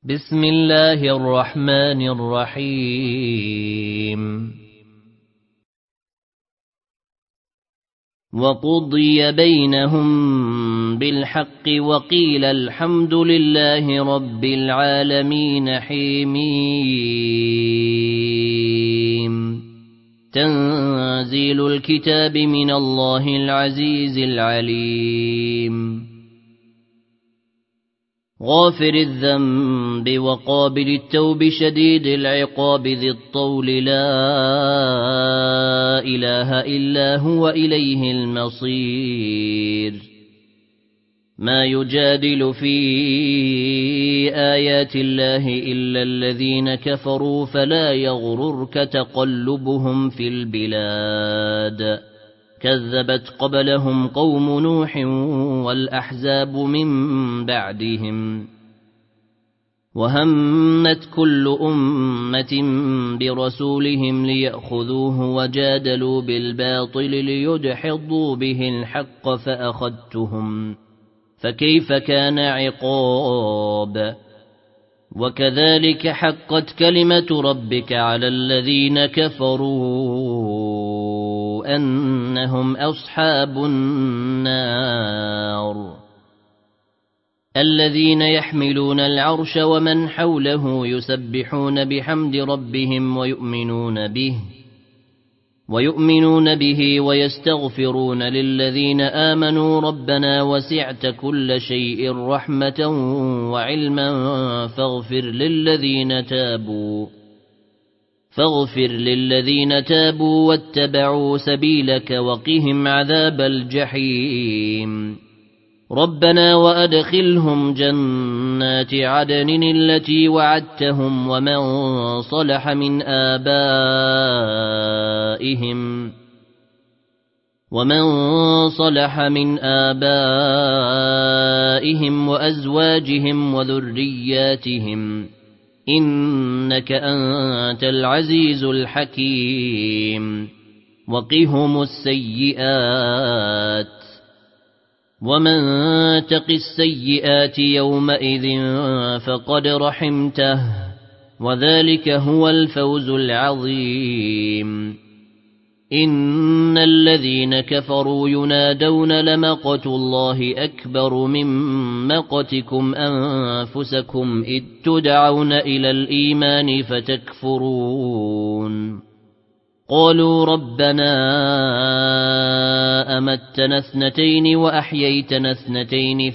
بسم الله الرحمن الرحيم وقضي بينهم بالحق وقيل الحمد لله رب العالمين حميم تنزيل الكتاب من الله العزيز العليم غافر الذنب وقابل التوب شديد العقاب ذي الطول لا إله إلا هو إليه المصير ما يجادل في آيات الله إلا الذين كفروا فلا يغررك تقلبهم في البلاد كذبت قبلهم قوم نوح والأحزاب من بعدهم وهمت كل أمة برسولهم ليأخذوه وجادلوا بالباطل ليدحضوا به الحق فأخذتهم فكيف كان عقاب وكذلك حقت كلمة ربك على الذين كفروا أنهم أصحاب النار الذين يحملون العرش ومن حوله يسبحون بحمد ربهم ويؤمنون به ويستغفرون للذين آمنوا ربنا وسعت كل شيء رحمة وعلما فاغفر للذين تابوا واتبعوا سبيلك وقهم عذاب الجحيم ربنا وأدخلهم جنات عدن التي وعدتهم ومن صلح من آبائهم وأزواجهم وذرياتهم إنك أنت العزيز الحكيم وقهم السيئات ومن تق السيئات يومئذ فقد رحمته وذلك هو الفوز العظيم إن الذين كفروا ينادون لمقت الله أكبر من مقتكم أنفسكم إذ تدعون إلى الإيمان فتكفرون قالوا ربنا أمتنا اثنتين وأحييتنا اثنتين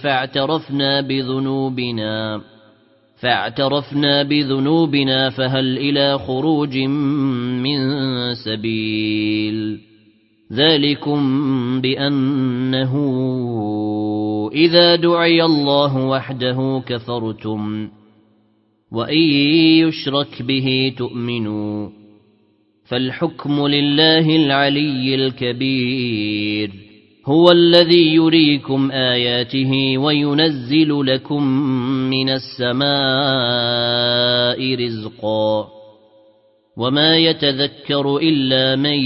فاعترفنا بذنوبنا فهل إلى خروج من سبيل ذلكم بأنه إذا دعي الله وحده كفرتم وإن يشرك به تؤمنوا فالحكم لله العلي الكبير هو الذي يريكم آياته وينزل لكم من السماء رزقا وما يتذكر إلا من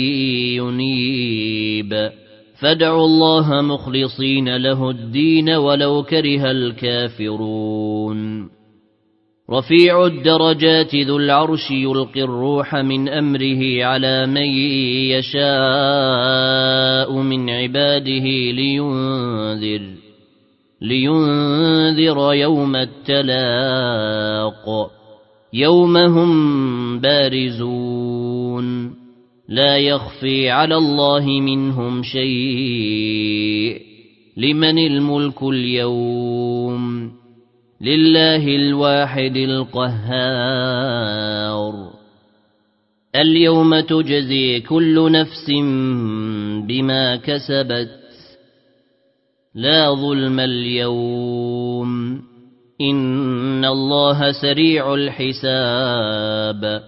ينيب فادعوا الله مخلصين له الدين ولو كره الكافرون رفيع الدرجات ذو العرش يلقي الروح من أمره على من يشاء من عباده لينذر يوم التلاق يوم هم بارزون لا يخفي على الله منهم شيء لمن الملك اليوم لله الواحد القهار اليوم تجزي كل نفس بما كسبت لا ظلم اليوم إن الله سريع الحساب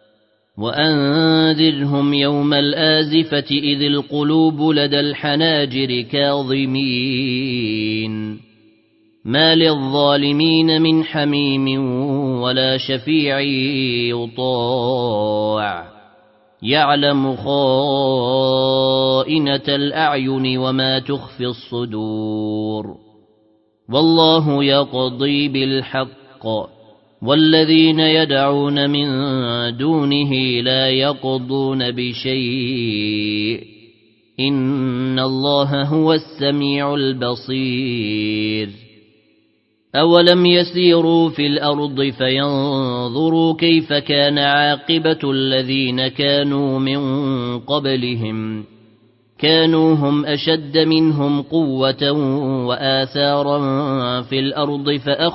وأنذرهم يوم الآزفة إذ القلوب لدى الحناجر كاظمين ما للظالمين من حميم ولا شفيع يطاع يعلم خائنة الأعين وما تخفي الصدور والله يقضي بالحق والذين يدعون من دونه لا يقضون بشيء إن الله هو السميع البصير أولم يسيروا في الأرض فينظروا كيف كان عاقبة الذين كانوا من قبلهم كانوا هم أشد منهم قوة وآثارا في الأرض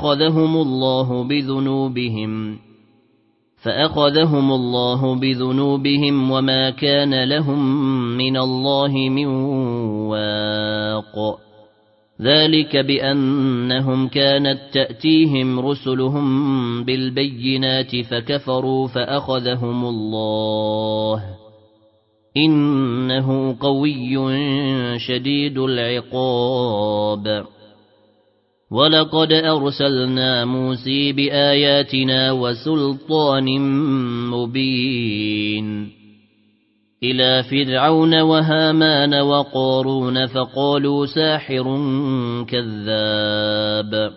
فأخذهم الله بذنوبهم وما كان لهم من الله من واق ذلك بأنهم كانت تأتيهم رسلهم بالبينات فكفروا فأخذهم الله إنه قوي شديد العقاب ولقد أرسلنا موسى بآياتنا وسلطان مبين إلى فرعون وهامان وقارون فقالوا ساحر كذاب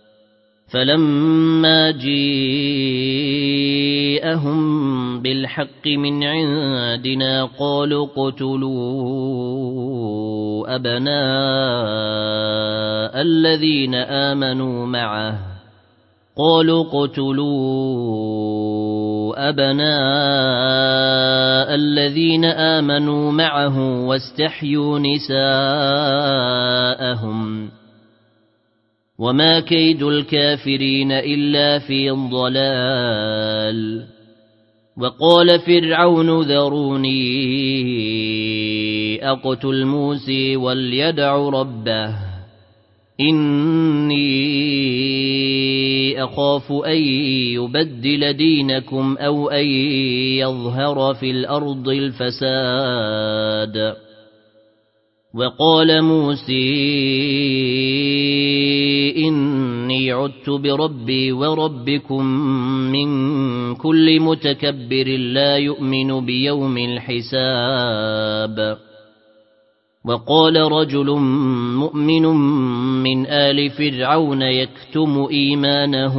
فلما جاءهم بالحق من عندنا قالوا اقتلوا أبناء الذين آمنوا معه واستحيوا نساءهم وما كيد الكافرين إلا في ضلال وقال فرعون ذروني أقتل موسى وليدع ربه إني أخاف أن يبدل دينكم أو أن يظهر في الأرض الفساد وقال موسى إني عدت بربي وربكم من كل متكبر لا يؤمن بيوم الحساب وقال رجل مؤمن من آل فرعون يكتم إيمانه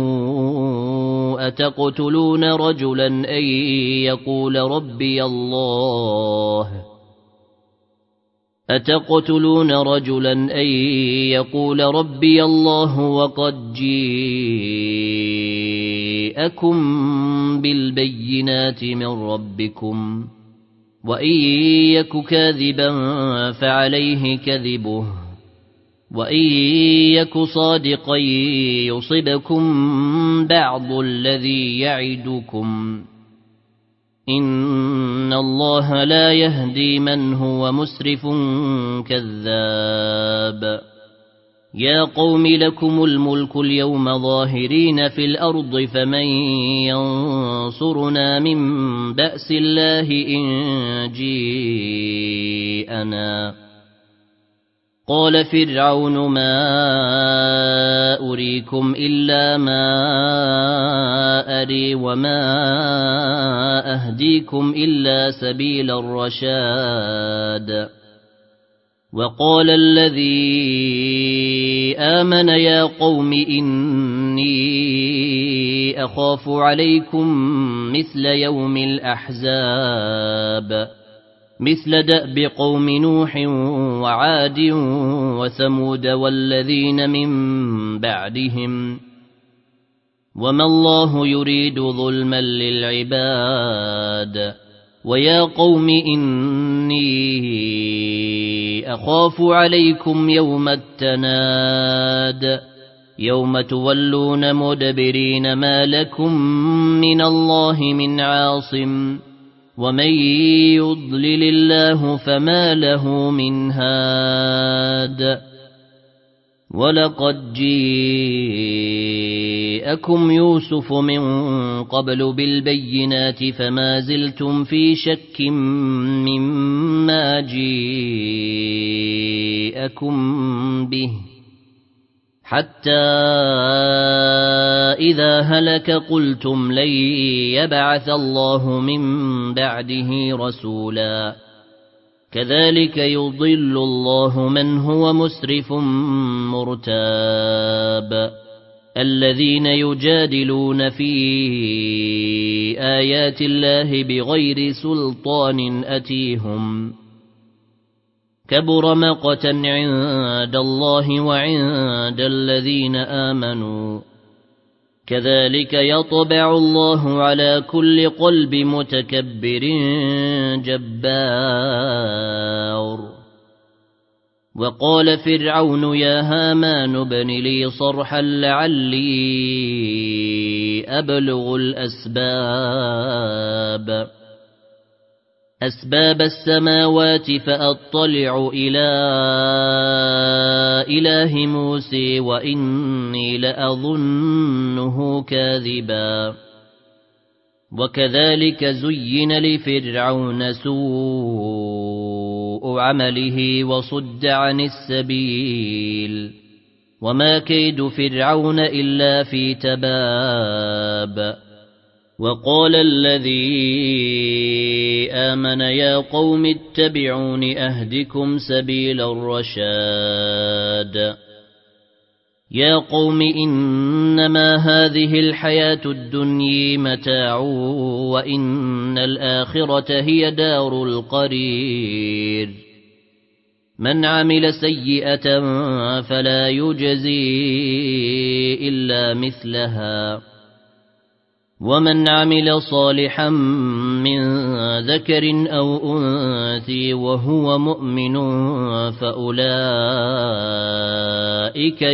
أتقتلون رجلا أن يقول ربي الله وقد جاءكم بالبينات من ربكم وإن يك كاذبا فعليه كذبه وإن يك صادقا يصبكم بعض الذي يعدكم إن الله لا يهدي من هو مسرف كذاب يا قوم لكم الملك اليوم ظاهرين في الأرض فمن ينصرنا من بأس الله إن جاءنا قال فرعون ما أريكم إلا ما أري وما أهديكم إلا سبيل الرشاد وقال الذي آمن يا قوم إني أخاف عليكم مثل يوم الأحزاب مثل دأب قوم نوح وعاد وثمود والذين من بعدهم وما الله يريد ظلما للعباد ويا قوم إني أخاف عليكم يوم التناد يوم تولون مدبرين ما لكم من الله من عاصم ومن يضلل الله فما له من هاد ولقد جاءكم يوسف من قبل بالبينات فما زلتم في شك مما جاءكم به حتى إذا هلك قلتم لن يبعث الله من بعده رسولا كذلك يضل الله من هو مسرف مرتاب الذين يجادلون في آيات الله بغير سلطان أتيهم كبر مقتا عند الله وعند الذين آمنوا كذلك يطبع الله على كل قلب متكبر جبار. وقال فرعون يا هامان ابن لي صرحا لعلي أبلغ أسباب السماوات فأطلع إلى إله موسى وإني لأظنه كاذبا. وكذلك زين لفرعون سوء عمله وصد عن السبيل وما كيد فرعون إلا في تباب. وقال الذي آمن يا قوم اتبعون أهدكم سبيل الرشاد. يا قوم إنما هذه الحياة الدنيا متاع وإن الآخرة هي دار القرير. من عمل سيئة فلا يجزي إلا مثلها ومن عمل صالحا من ذكر أو أنثى وهو مؤمن فأولئك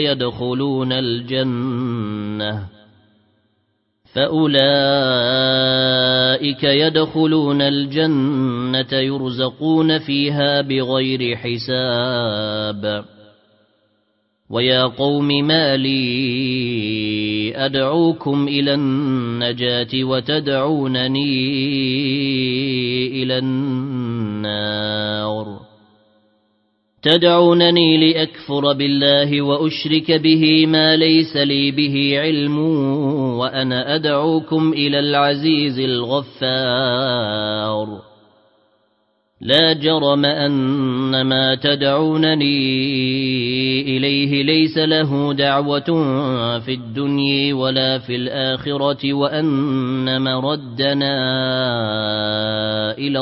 يدخلون الجنة يرزقون فيها بغير حساب. ويا قوم ما لي أدعوكم إلى النجاة وتدعونني إلى النار. تدعونني لأكفر بالله وأشرك به ما ليس لي به علم وأنا أدعوكم إلى العزيز الغفار. لا جرم أن ما تدعونني إليه ليس له دعوة في الدنيا ولا في الآخرة وأن مردنا إلى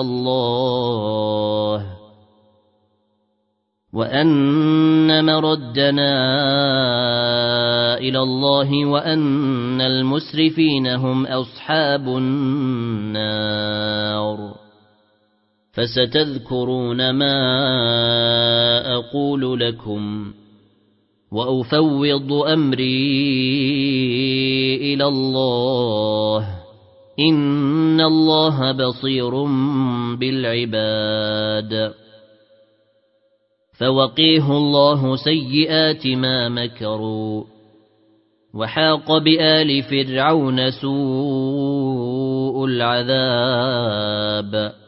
الله وأن المسرفين هم أصحاب النار. فستذكرون ما أقول لكم وأفوض أمري إلى الله إن الله بصير بالعباد. فوقيه الله سيئات ما مكروا وحاق بآل فرعون سوء العذاب.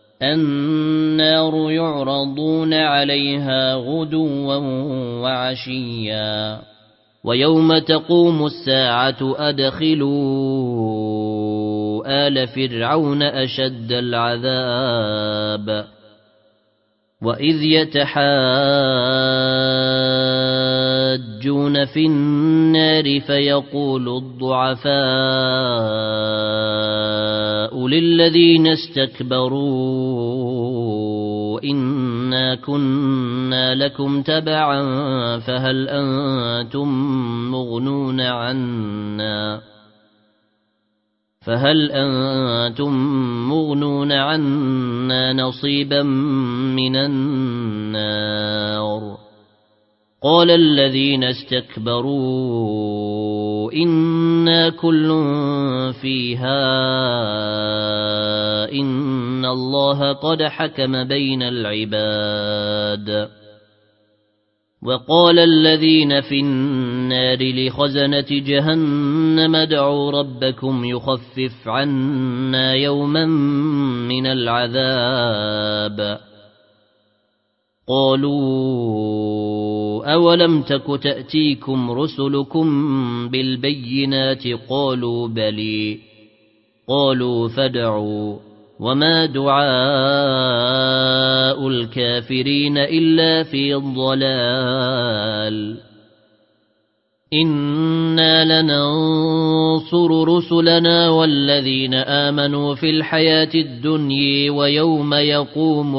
النار يعرضون عليها غدوا وعشيا ويوم تقوم الساعة أدخلوا آل فرعون أشد العذاب. وإذ يتحاجون في النار فيقول الضعفاء للذين استكبروا إنا كنا لكم تبعا فهل أنتم مغنون عنا نصيبا من النار. قال الذين استكبروا إنا كل فيها إن الله قد حكم بين العباد. وقال الذين في النار لخزنة جهنم ادعوا ربكم يخفف عنا يوما من العذاب. قالوا أولم تك تأتيكم رسلكم بالبينات قالوا بلي. قالوا فادعوا وما دعاء الكافرين إلا في الضلال. إنا لننصر رسلنا والذين آمنوا في الحياة الدنيا ويوم يقوم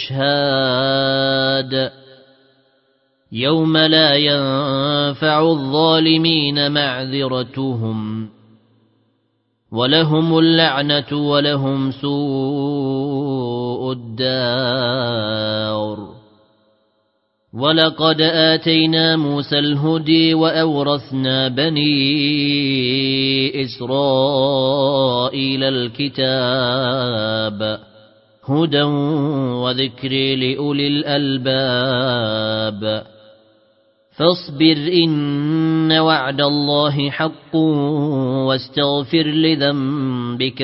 الأشهاد يوم لا ينفع الظالمين معذرتهم ولهم اللعنة ولهم سوء الدار. ولقد آتينا موسى الهدي وأورثنا بني إسرائيل الكتاب هدى وذكر لأولي الألباب. فاصبر إن وعد الله حق واستغفر لذنبك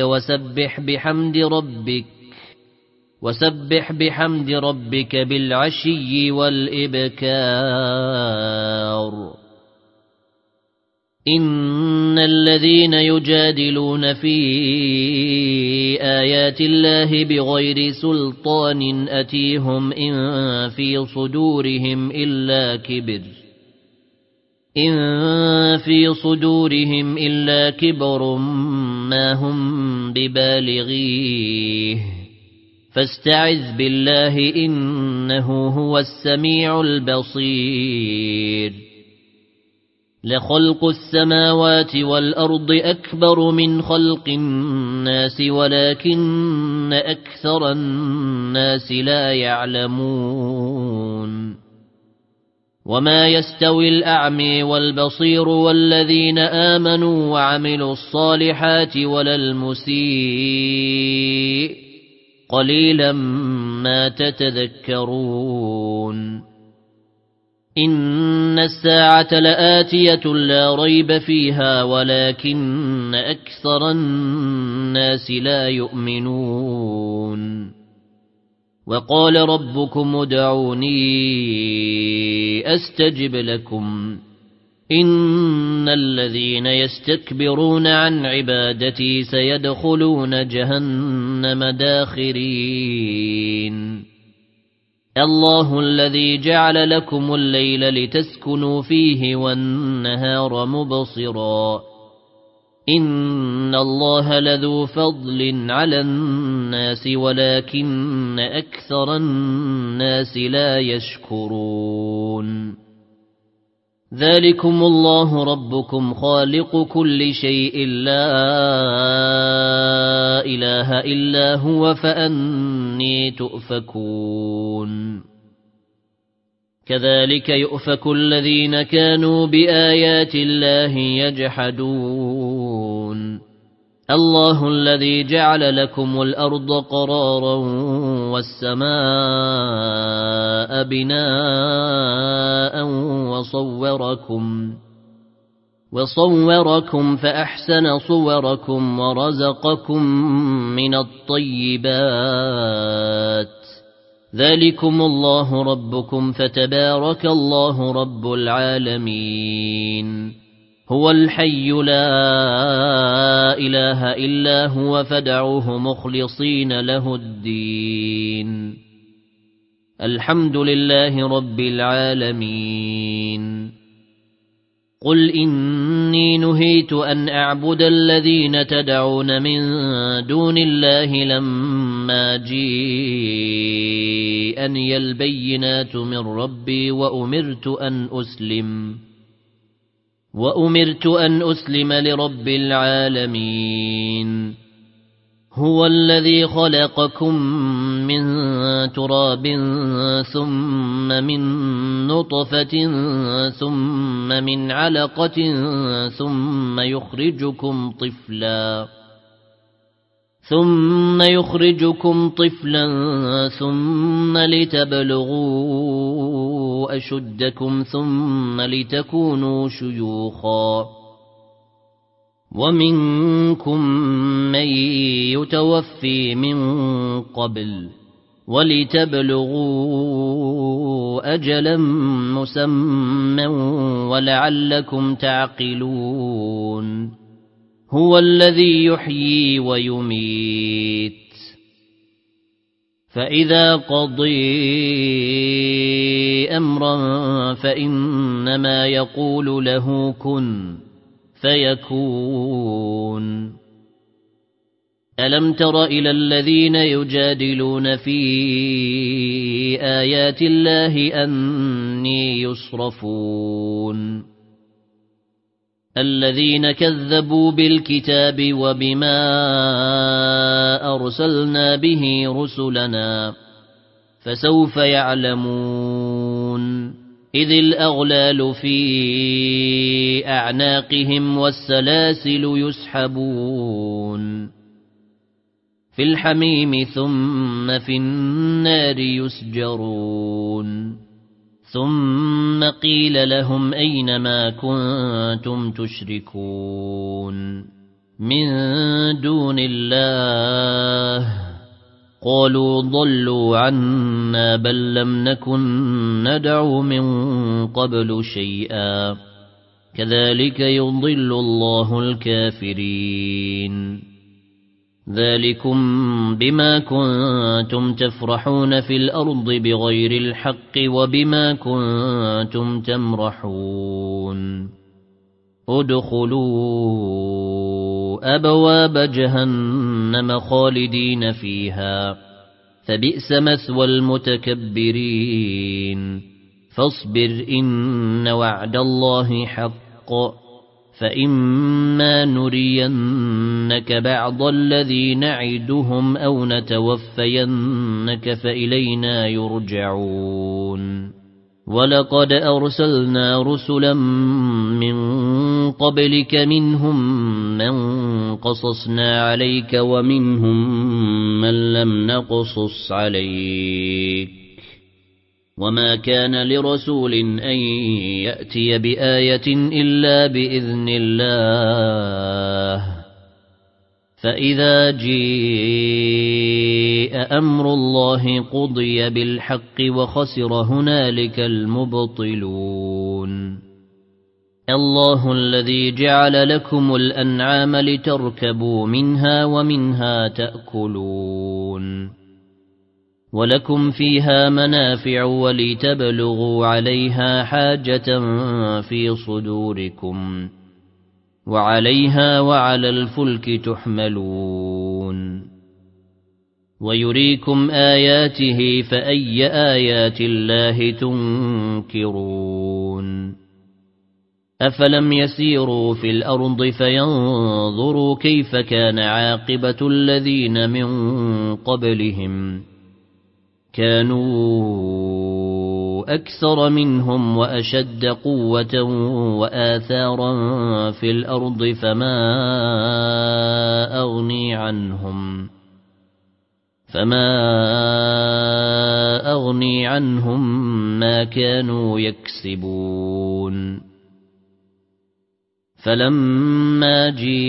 وسبح بحمد ربك بالعشي والإبكار. إن الذين يجادلون في آيات الله بغير سلطان أتيهم إن في صدورهم إلا كبر ما هم ببالغيه فاستعذ بالله إنه هو السميع البصير. لخلق السماوات والأرض أكبر من خلق الناس ولكن أكثر الناس لا يعلمون. وما يستوي الأعمى والبصير والذين آمنوا وعملوا الصالحات ولا المسيء قليلا ما تتذكرون. إن الساعة لآتية لا ريب فيها ولكن أكثر الناس لا يؤمنون. وقال ربكم ادعوني أستجب لكم إن الذين يستكبرون عن عبادتي سيدخلون جهنم داخرين. الله الذي جعل لكم الليل لتسكنوا فيه والنهار مبصرا إن الله لذو فضل على الناس ولكن أكثر الناس لا يشكرون. ذلكم الله ربكم خالق كل شيء لا إله إلا هو فأني تؤفكون. كذلك يؤفك الذين كانوا بآيات الله يجحدون. الله الذي جعل لكم الأرض قرارا والسماء بناء وصوركم فأحسن صوركم ورزقكم من الطيبات. ذلكم الله ربكم فتبارك الله رب العالمين. هو الحي لا إله إلا هو فادعوه مخلصين له الدين. الحمد لله رب العالمين. قل إني نهيت أن أعبد الذين تدعون من دون الله لما جاءني البينات من ربي وأمرت أن أسلم لرب العالمين. هو الذي خلقكم من تراب ثم من نطفة ثم من علقة ثم يخرجكم طفلا ثم لتبلغوا أشدكم ثم لتكونوا شيوخا ومنكم من يتوفي من قبل ولتبلغوا أجلا مسمى ولعلكم تعقلون. هو الذي يحيي ويميت فإذا قضي أمرا فإنما يقول له كن فيكون. ألم تر إلى الذين يجادلون في آيات الله أني يصرفون الذين كذبوا بالكتاب وبما أرسلنا به رسلنا فسوف يعلمون إذ الأغلال في أعناقهم والسلاسل يسحبون في الحميم ثم في النار يسجرون ثم قيل لهم أين ما كنتم تشركون من دون الله قالوا ضلوا عنا بل لم نكن ندعو من قبل شيئا كذلك يضل الله الكافرين ذلكم بما كنتم تفرحون في الأرض بغير الحق وبما كنتم تمرحون ادخلوا أبواب جهنم خالدين فيها فبئس مثوى المتكبرين فاصبر إن وعد الله حق فإما نرينك بعض الذي نعدهم أو نتوفينك فإلينا يرجعون ولقد أرسلنا رسلا من قبلك منهم من قصصنا عليك ومنهم من لم نقصص عليك وما كان لرسول أن يأتي بآية إلا بإذن الله فإذا جاء أمر الله قضي بالحق وخسر هنالك المبطلون الله الذي جعل لكم الأنعام لتركبوا منها ومنها تأكلون ولكم فيها منافع ولتبلغوا عليها حاجة في صدوركم وعليها وعلى الفلك تحملون ويريكم آياته فأي آيات الله تنكرون أفلم يسيروا في الأرض فينظروا كيف كان عاقبة الذين من قبلهم كانوا أكثر منهم وأشد قوة وآثارا في الأرض فما أغني عنهم ما كانوا يكسبون فلما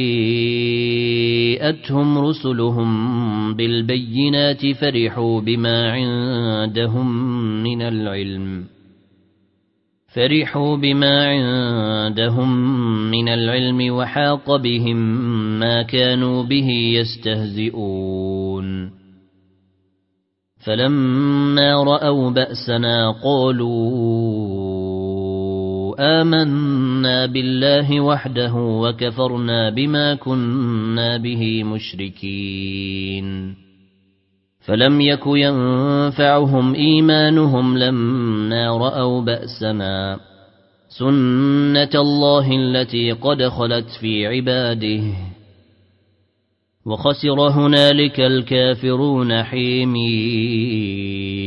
جاءتهم رسلهم بالبينات فرحوا بما عندهم من العلم وحاق بهم ما كانوا به يستهزئون فلما رأوا بأسنا قالوا آمنا بالله وحده وكفرنا بما كنا به مشركين فلم يك ينفعهم إيمانهم لما رأوا بأسنا سنة الله التي قد خلت في عباده وخسر هنالك الكافرون حميد